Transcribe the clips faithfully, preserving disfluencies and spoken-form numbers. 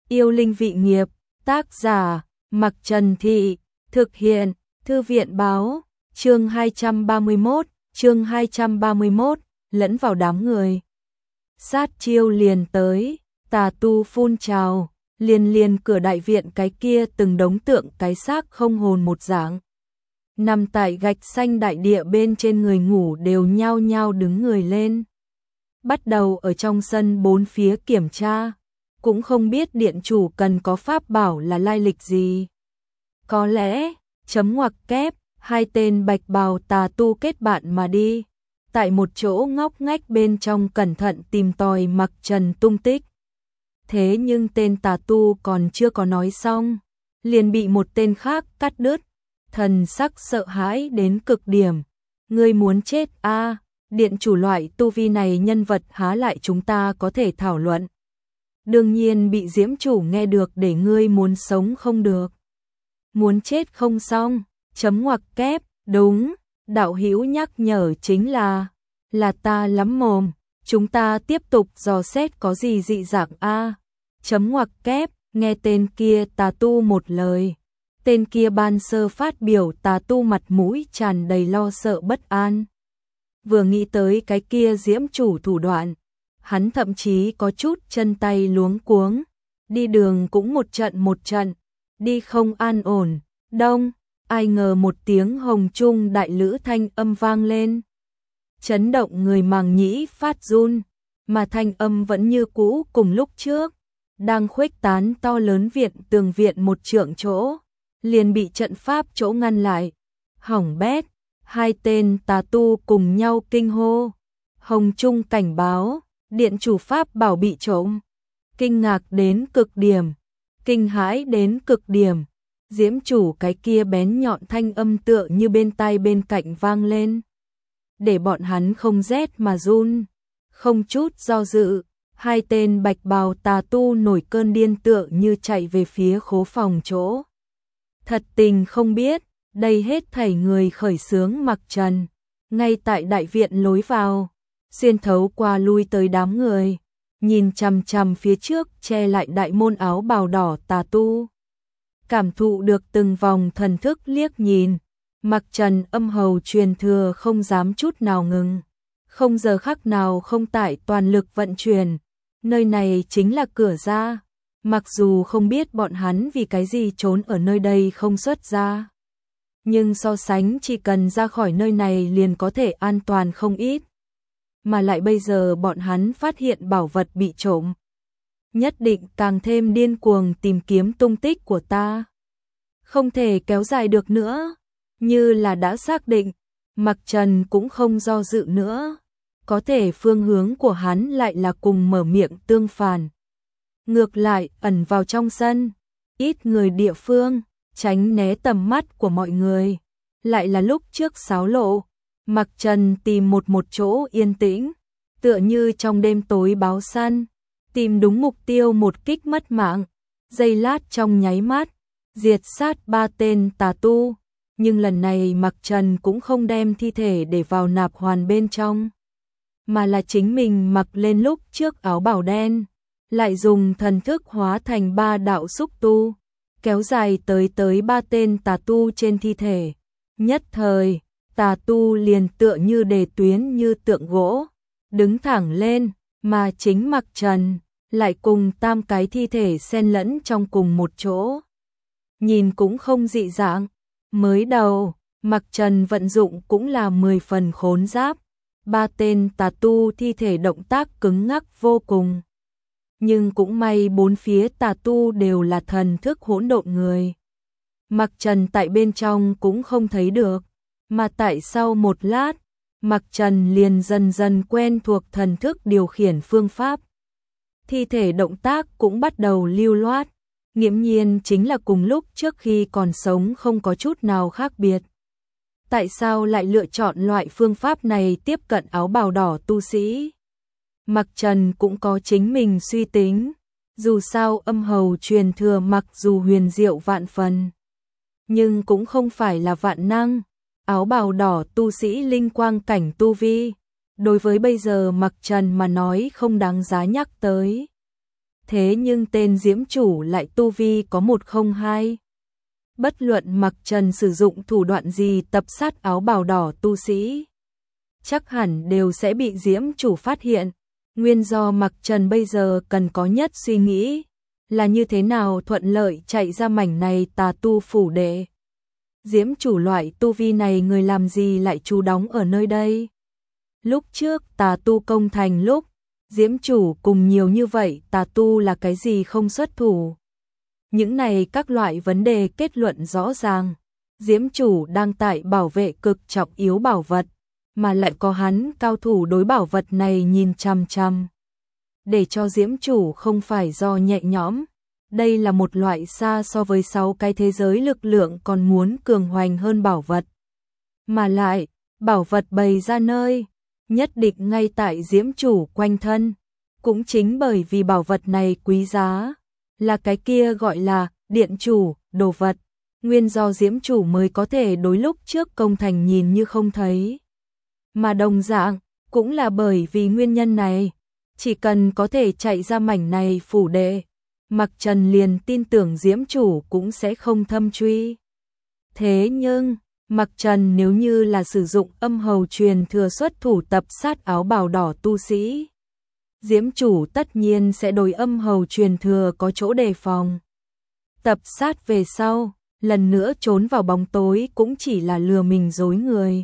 Yêu linh vị nghiệp, tác giả, Mặc Trần Thị, thực hiện, Thư viện báo, chương hai trăm ba mươi mốt, chương hai trăm ba mươi mốt, lẫn vào đám người. Sát chiêu liền tới, tà tu phun trào, liền liền cửa đại viện cái kia từng đống tượng cái xác không hồn một dạng. Nằm tại gạch xanh đại địa bên trên người ngủ đều nhao nhao đứng người lên. Bắt đầu ở trong sân bốn phía kiểm tra, cũng không biết điện chủ cần có pháp bảo là lai lịch gì. Có lẽ, chấm ngoặc kép, hai tên bạch bào tà tu kết bạn mà đi. Tại một chỗ ngóc ngách bên trong cẩn thận tìm tòi Mặc Trần tung tích. Thế nhưng tên tà tu còn chưa có nói xong, liền bị một tên khác cắt đứt, thần sắc sợ hãi đến cực điểm. Ngươi muốn chết a? À, điện chủ loại tu vi này nhân vật há lại chúng ta có thể thảo luận. Đương nhiên bị Diễm chủ nghe được để ngươi muốn sống không được. Muốn chết không xong, chấm ngoặc kép, đúng, đạo hữu nhắc nhở chính là, là ta lắm mồm, chúng ta tiếp tục dò xét có gì dị dạng a. Chấm ngoặc kép, nghe tên kia tà tu một lời. Tên kia ban sơ phát biểu tà tu mặt mũi tràn đầy lo sợ bất an. Vừa nghĩ tới cái kia Diễm chủ thủ đoạn, hắn thậm chí có chút chân tay luống cuống, đi đường cũng một trận một trận, đi không an ổn. Đông, ai ngờ một tiếng hồng trung đại lữ thanh âm vang lên. Chấn động người màng nhĩ phát run, mà thanh âm vẫn như cũ cùng lúc trước, đang khuếch tán to lớn viện tường viện một trượng chỗ, liền bị trận pháp chỗ ngăn lại. Hỏng bét, hai tên tà tu cùng nhau kinh hô. Hồng trung cảnh báo, điện chủ pháp bảo bị trộm. Kinh ngạc đến cực điểm, kinh hãi đến cực điểm. Diễm chủ cái kia bén nhọn thanh âm tựa như bên tai bên cạnh vang lên. Để bọn hắn không rét mà run, không chút do dự, hai tên bạch bào tà tu nổi cơn điên tựa như chạy về phía khố phòng chỗ. Thật tình không biết, đây hết thảy người khởi xướng Mặc Trần, ngay tại đại viện lối vào, xuyên thấu qua lui tới đám người, nhìn chằm chằm phía trước che lại đại môn áo bào đỏ tà tu. Cảm thụ được từng vòng thần thức liếc nhìn, Mặc Trần âm hầu truyền thừa không dám chút nào ngừng, không giờ khắc nào không tại toàn lực vận chuyển. Nơi này chính là cửa ra, mặc dù không biết bọn hắn vì cái gì trốn ở nơi đây không xuất ra. Nhưng so sánh chỉ cần ra khỏi nơi này liền có thể an toàn không ít. Mà lại bây giờ bọn hắn phát hiện bảo vật bị trộm, nhất định càng thêm điên cuồng tìm kiếm tung tích của ta. Không thể kéo dài được nữa, như là đã xác định, Mặc Trần cũng không do dự nữa. Có thể phương hướng của hắn lại là cùng mở miệng tương phản. Ngược lại ẩn vào trong sân, ít người địa phương, tránh né tầm mắt của mọi người. Lại là lúc trước xáo lộ, Mặc Trần tìm một một chỗ yên tĩnh, tựa như trong đêm tối báo săn, tìm đúng mục tiêu một kích mất mạng. Giây lát trong nháy mắt, diệt sát ba tên tà tu. Nhưng lần này Mặc Trần cũng không đem thi thể để vào nạp hoàn bên trong, mà là chính mình mặc lên lúc trước áo bào đen, lại dùng thần thức hóa thành ba đạo xúc tu, kéo dài tới tới ba tên tà tu trên thi thể. Nhất thời, tà tu liền tựa như đề tuyến như tượng gỗ, đứng thẳng lên, mà chính Mặc Trần lại cùng tam cái thi thể xen lẫn trong cùng một chỗ. Nhìn cũng không dị dạng, mới đầu, Mặc Trần vận dụng cũng là mười phần khốn giáp. Ba tên tà tu thi thể động tác cứng ngắc vô cùng. Nhưng cũng may bốn phía tà tu đều là thần thức hỗn độn người. Mặc Trần tại bên trong cũng không thấy được, mà tại sau một lát, Mặc Trần liền dần dần quen thuộc thần thức điều khiển phương pháp. Thi thể động tác cũng bắt đầu lưu loát, nghiễm nhiên chính là cùng lúc trước khi còn sống không có chút nào khác biệt. Tại sao lại lựa chọn loại phương pháp này tiếp cận áo bào đỏ tu sĩ? Mặc Trần cũng có chính mình suy tính, dù sao âm hầu truyền thừa mặc dù huyền diệu vạn phần, nhưng cũng không phải là vạn năng. Áo bào đỏ tu sĩ linh quang cảnh tu vi, đối với bây giờ Mặc Trần mà nói không đáng giá nhắc tới. Thế nhưng tên Diễm Chủ lại tu vi có một không hai. Bất luận Mặc Trần sử dụng thủ đoạn gì tập sát áo bào đỏ tu sĩ, chắc hẳn đều sẽ bị Diễm Chủ phát hiện. Nguyên do Mặc Trần bây giờ cần có nhất suy nghĩ là như thế nào thuận lợi chạy ra mảnh này tà tu phủ đệ. Diễm Chủ loại tu vi này người làm gì lại trú đóng ở nơi đây? Lúc trước tà tu công thành lúc, Diễm Chủ cùng nhiều như vậy tà tu là cái gì không xuất thủ? Những này các loại vấn đề kết luận rõ ràng. Diễm Chủ đang tại bảo vệ cực trọng yếu bảo vật, mà lại có hắn cao thủ đối bảo vật này nhìn chằm chằm. Để cho Diễm Chủ không phải do nhẹ nhõm, đây là một loại xa so với sáu cái thế giới lực lượng còn muốn cường hoành hơn bảo vật. Mà lại, bảo vật bày ra nơi, nhất định ngay tại Diễm Chủ quanh thân. Cũng chính bởi vì bảo vật này quý giá, là cái kia gọi là điện chủ, đồ vật. Nguyên do Diễm Chủ mới có thể đối lúc trước công thành nhìn như không thấy. Mà đồng dạng, cũng là bởi vì nguyên nhân này, chỉ cần có thể chạy ra mảnh này phủ đệ, Mặc Trần liền tin tưởng Diễm Chủ cũng sẽ không thâm truy. Thế nhưng, Mặc Trần nếu như là sử dụng âm hầu truyền thừa xuất thủ tập sát áo bào đỏ tu sĩ, Diễm Chủ tất nhiên sẽ đối âm hầu truyền thừa có chỗ đề phòng. Tập sát về sau, lần nữa trốn vào bóng tối cũng chỉ là lừa mình dối người.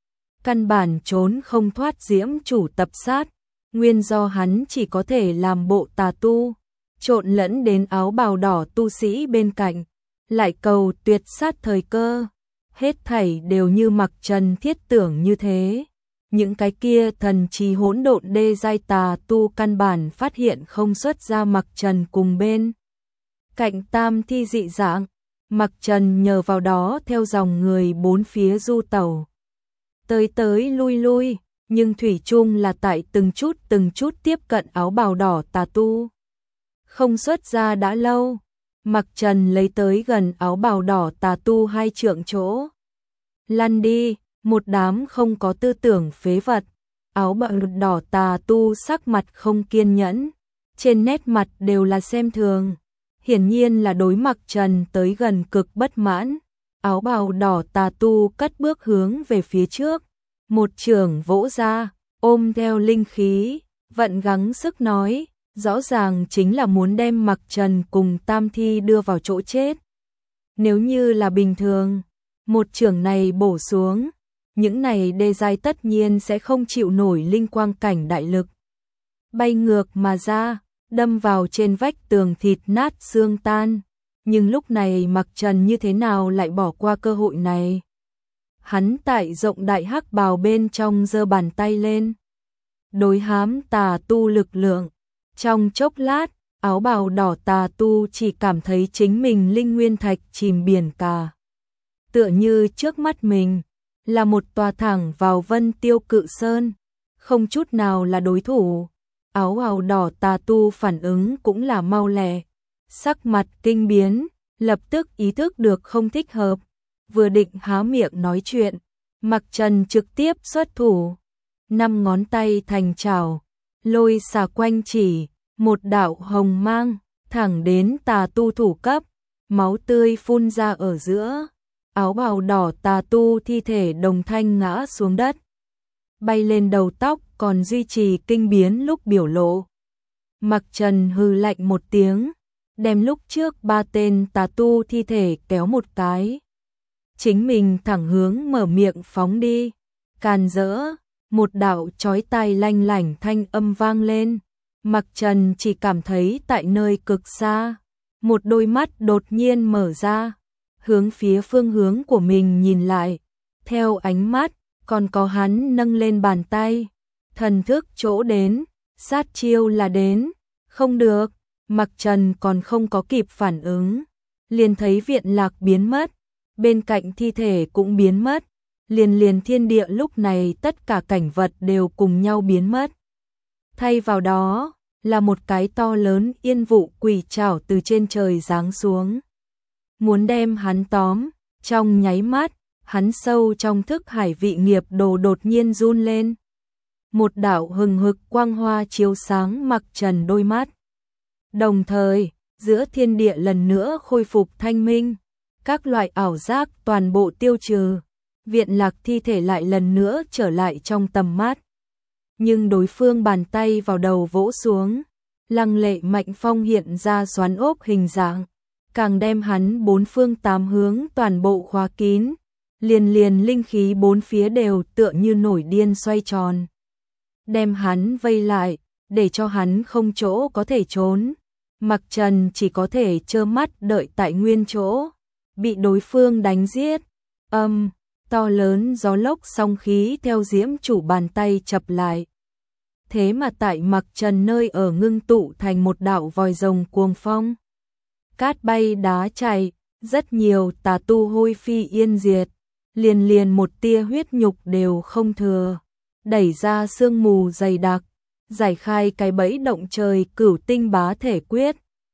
Căn bản trốn không thoát Diễm Chủ tập sát, nguyên do hắn chỉ có thể làm bộ tà tu, trộn lẫn đến áo bào đỏ tu sĩ bên cạnh, lại cầu tuyệt sát thời cơ. Hết thảy đều như Mặc Trần thiết tưởng như thế. Những cái kia thần trí hỗn độn đê giai tà tu căn bản phát hiện không xuất ra Mặc Trần cùng bên cạnh tam thi dị dạng. Mặc Trần nhờ vào đó theo dòng người bốn phía du tẩu, tới tới lui lui, nhưng thủy chung là tại từng chút từng chút tiếp cận áo bào đỏ tà tu. Không xuất ra đã lâu, Mặc Trần lấy tới gần áo bào đỏ tà tu hai trượng chỗ. Lăn đi, một đám không có tư tưởng phế vật. Áo bào đỏ tà tu sắc mặt không kiên nhẫn, trên nét mặt đều là xem thường. Hiển nhiên là đối Mặc Trần tới gần cực bất mãn. Áo bào đỏ tà tu cất bước hướng về phía trước, một chưởng vỗ ra, ôm theo linh khí, vận gắng sức nói, rõ ràng chính là muốn đem Mặc Trần cùng tam thi đưa vào chỗ chết. Nếu như là bình thường, một chưởng này bổ xuống, những này đê giai tất nhiên sẽ không chịu nổi linh quang cảnh đại lực. Bay ngược mà ra, đâm vào trên vách tường thịt nát xương tan. Nhưng lúc này Mặc Trần như thế nào lại bỏ qua cơ hội này? Hắn tại rộng đại hắc bào bên trong giơ bàn tay lên, đối hám tà tu lực lượng. Trong chốc lát, áo bào đỏ tà tu chỉ cảm thấy chính mình linh nguyên thạch chìm biển cả. Tựa như trước mắt mình là một tòa thẳng vào Vân Tiêu Cự Sơn, không chút nào là đối thủ. Áo bào đỏ tà tu phản ứng cũng là mau lẹ, sắc mặt kinh biến, lập tức ý thức được không thích hợp, vừa định há miệng nói chuyện, Mặc Trần trực tiếp xuất thủ, năm ngón tay thành chảo, lôi xà quanh chỉ, một đạo hồng mang, thẳng đến tà tu thủ cấp, máu tươi phun ra ở giữa, áo bào đỏ tà tu thi thể đồng thanh ngã xuống đất, bay lên đầu tóc còn duy trì kinh biến lúc biểu lộ. Mặc Trần hừ lạnh một tiếng, đem lúc trước ba tên tà tu thi thể kéo một cái. Chính mình thẳng hướng mở miệng phóng đi, càn rỡ, một đạo chói tai lanh lảnh thanh âm vang lên. Mặc Trần chỉ cảm thấy tại nơi cực xa, một đôi mắt đột nhiên mở ra, hướng phía phương hướng của mình nhìn lại, theo ánh mắt, còn có hắn nâng lên bàn tay, thần thức chỗ đến, sát chiêu là đến, không được, Mặc Trần còn không có kịp phản ứng, liền thấy viện lạc biến mất, bên cạnh thi thể cũng biến mất, liền liền thiên địa lúc này tất cả cảnh vật đều cùng nhau biến mất. Thay vào đó, là một cái to lớn yên vụ quỷ trảo từ trên trời giáng xuống. Muốn đem hắn tóm, trong nháy mắt, hắn sâu trong thức hải vị nghiệp đồ đột nhiên run lên. Một đạo hừng hực quang hoa chiếu sáng Mặc Trần đôi mắt. Đồng thời, giữa thiên địa lần nữa khôi phục thanh minh, các loại ảo giác toàn bộ tiêu trừ, Viện Lạc thi thể lại lần nữa trở lại trong tầm mắt. Nhưng đối phương bàn tay vào đầu vỗ xuống, lăng lệ mạnh phong hiện ra xoắn ốc hình dạng, càng đem hắn bốn phương tám hướng toàn bộ khóa kín, liền liền linh khí bốn phía đều tựa như nổi điên xoay tròn, đem hắn vây lại, để cho hắn không chỗ có thể trốn. Mặc Trần chỉ có thể trơ mắt đợi tại nguyên chỗ, bị đối phương đánh giết. Âm, to lớn gió lốc song khí theo diễm chủ bàn tay chập lại. Thế mà tại Mặc Trần nơi ở ngưng tụ thành một đạo vòi rồng cuồng phong. Cát bay đá chảy, rất nhiều tà tu hôi phi yên diệt, liền liền một tia huyết nhục đều không thừa, đẩy ra sương mù dày đặc, giải khai cái bẫy động trời cửu tinh bá thể quyết,